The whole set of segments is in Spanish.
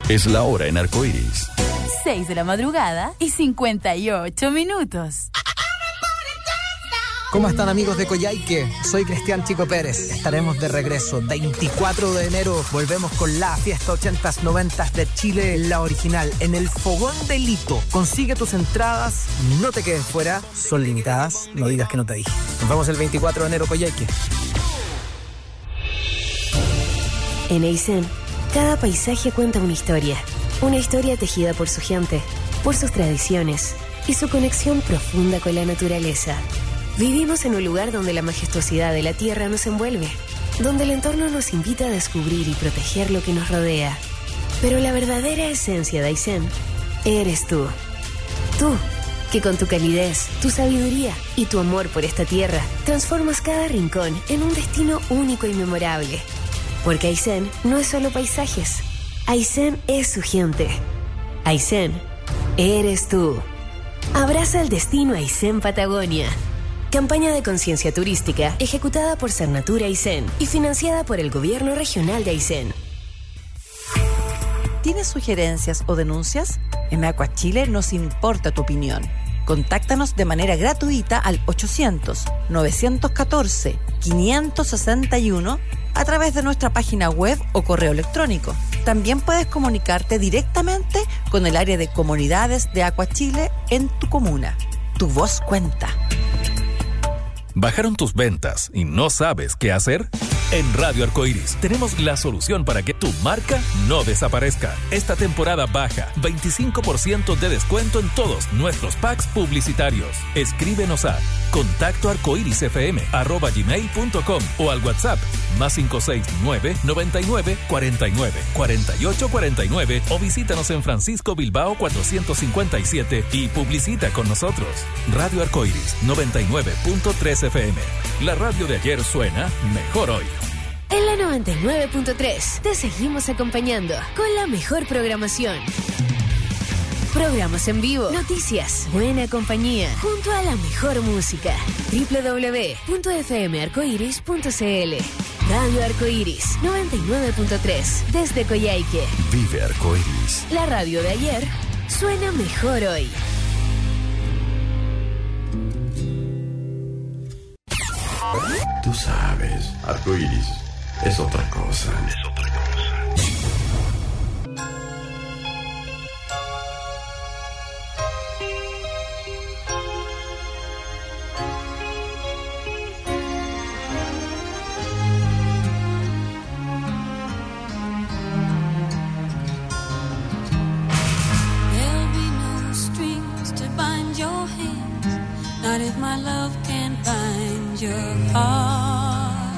Es la hora en Arcoiris. 6 de la madrugada y 58 minutos. ¿Cómo están, amigos de Coyhaique? Soy Cristian Chico Pérez. Estaremos de regreso. 24 de enero volvemos con la fiesta 80s, 90s de Chile, la original, en el Fogón de Lito. Consigue tus entradas, no te quedes fuera. Son limitadas, no digas que no te dije. Nos vemos el 24 de enero, Coyhaique. En Aysén, cada paisaje cuenta una historia tejida por su gente, por sus tradiciones y su conexión profunda con la naturaleza. Vivimos en un lugar donde la majestuosidad de la tierra nos envuelve, donde el entorno nos invita a descubrir y proteger lo que nos rodea. Pero la verdadera esencia de Aysén eres tú. Tú, que con tu calidez, tu sabiduría y tu amor por esta tierra, transformas cada rincón en un destino único y memorable. Porque Aysén no es solo paisajes. Aysén es su gente. Aysén, eres tú. Abraza el destino Aysén Patagonia. Campaña de conciencia turística ejecutada por Cernatura Aysén y financiada por el Gobierno Regional de Aysén. ¿Tienes sugerencias o denuncias? En Aqua Chile nos importa tu opinión. Contáctanos de manera gratuita al 800-914-561 a través de nuestra página web o correo electrónico. También puedes comunicarte directamente con el área de comunidades de Aqua Chile en tu comuna. Tu voz cuenta. ¿Bajaron tus ventas y no sabes qué hacer? En Radio Arcoiris tenemos la solución para que tu marca no desaparezca. Esta temporada baja, 25% de descuento en todos nuestros packs publicitarios. Escríbenos a contacto@arcoirisfm@gmail.com o al WhatsApp +569 99 49 48 49 o visítanos en Francisco Bilbao 457 y publicita con nosotros. Radio Arcoiris 99.3 FM. La radio de ayer suena mejor hoy. En la 99.3 te seguimos acompañando con la mejor programación. Programas en vivo, noticias, buena compañía, junto a la mejor música. www.fmarcoiris.cl. Radio Arcoiris 99.3 desde Coyhaique. Vive Arcoiris. La radio de ayer suena mejor hoy. Tú sabes, Arcoiris es otra cosa. There'll be no strings to bind your hands, not if my love can bind your heart.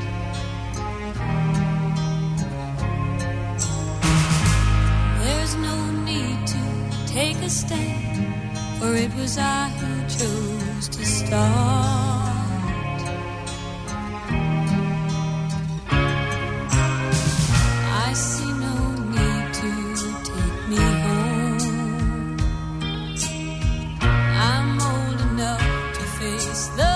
There's no need to take a stand, for it was I who chose to start. I see no need to take me home. I'm old enough to face the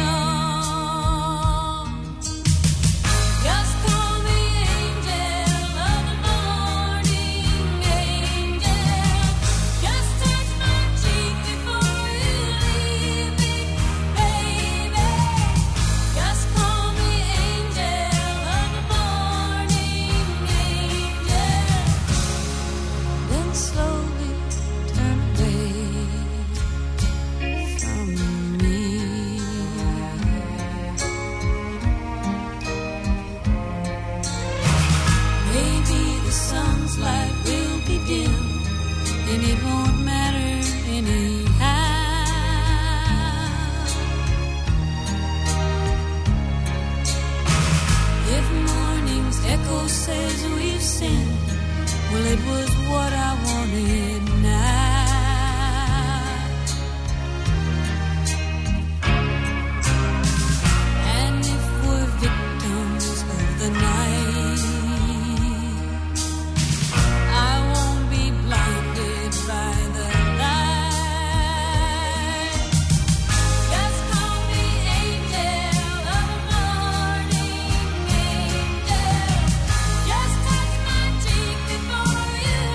dawn. Just call me angel of the morning, angel. Just touch my cheek before you leave me, baby. Just call me angel of the morning, angel. Then slowly turn away from me. Maybe the sun's light will be dim, and it won't matter anyhow. If morning's echo says we've sinned, well, it was what I wanted now. And if we're victims of the night, I won't be blinded by the light. Just call me angel of the morning, angel. Just touch my cheek before you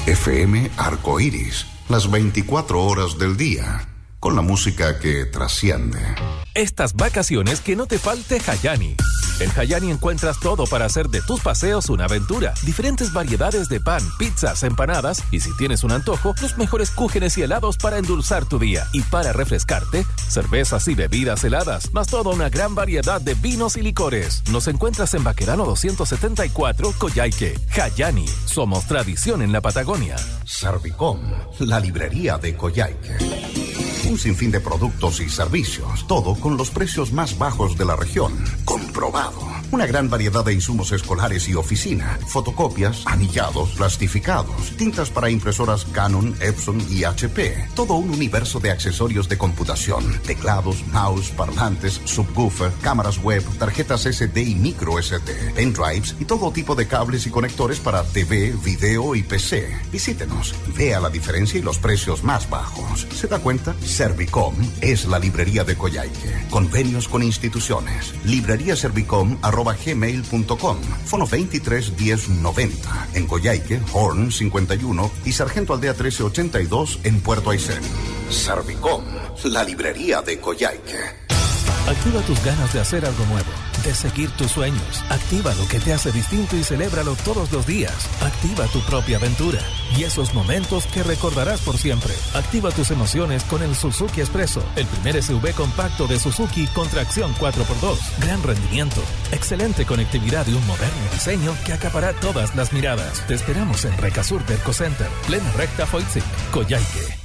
FM Arcoíris, las 24 horas del día, con la música que trasciende. Estas vacaciones que no te falte Hayani. En Hayani encuentras todo para hacer de tus paseos una aventura. Diferentes variedades de pan, pizzas, empanadas y si tienes un antojo, los mejores cúgenes y helados para endulzar tu día. Y para refrescarte, cervezas y bebidas heladas, más toda una gran variedad de vinos y licores. Nos encuentras en Baquedano 274, Coyhaique. Hayani, somos tradición en la Patagonia. Servicom, la librería de Coyhaique. Un sinfín de productos y servicios, todo con los precios más bajos de la región. Comprobado. Una gran variedad de insumos escolares y oficina, fotocopias, anillados, plastificados, tintas para impresoras Canon, Epson y HP. Todo un universo de accesorios de computación, teclados, mouse, parlantes, subwoofer, cámaras web, tarjetas SD y micro SD, pendrives y todo tipo de cables y conectores para TV, video y PC. Visítenos, vea la diferencia y los precios más bajos. ¿Se da cuenta? Servicom es la librería de Coyhaique. Convenios con instituciones. libreriaservicom@gmail.com. Fono 23 10 90. En Coyhaique, Horn 51 y Sargento Aldea 1382 en Puerto Aysén. Servicom, la librería de Coyhaique. Activa tus ganas de hacer algo nuevo, de seguir tus sueños. Activa lo que te hace distinto y celébralo todos los días. Activa tu propia aventura y esos momentos que recordarás por siempre. Activa tus emociones con el Suzuki Expresso, el primer SUV compacto de Suzuki con tracción 4x2. Gran rendimiento, excelente conectividad y un moderno diseño que acapará todas las miradas. Te esperamos en Recasur Derco Center, plena recta Foitsic, Coyhaique.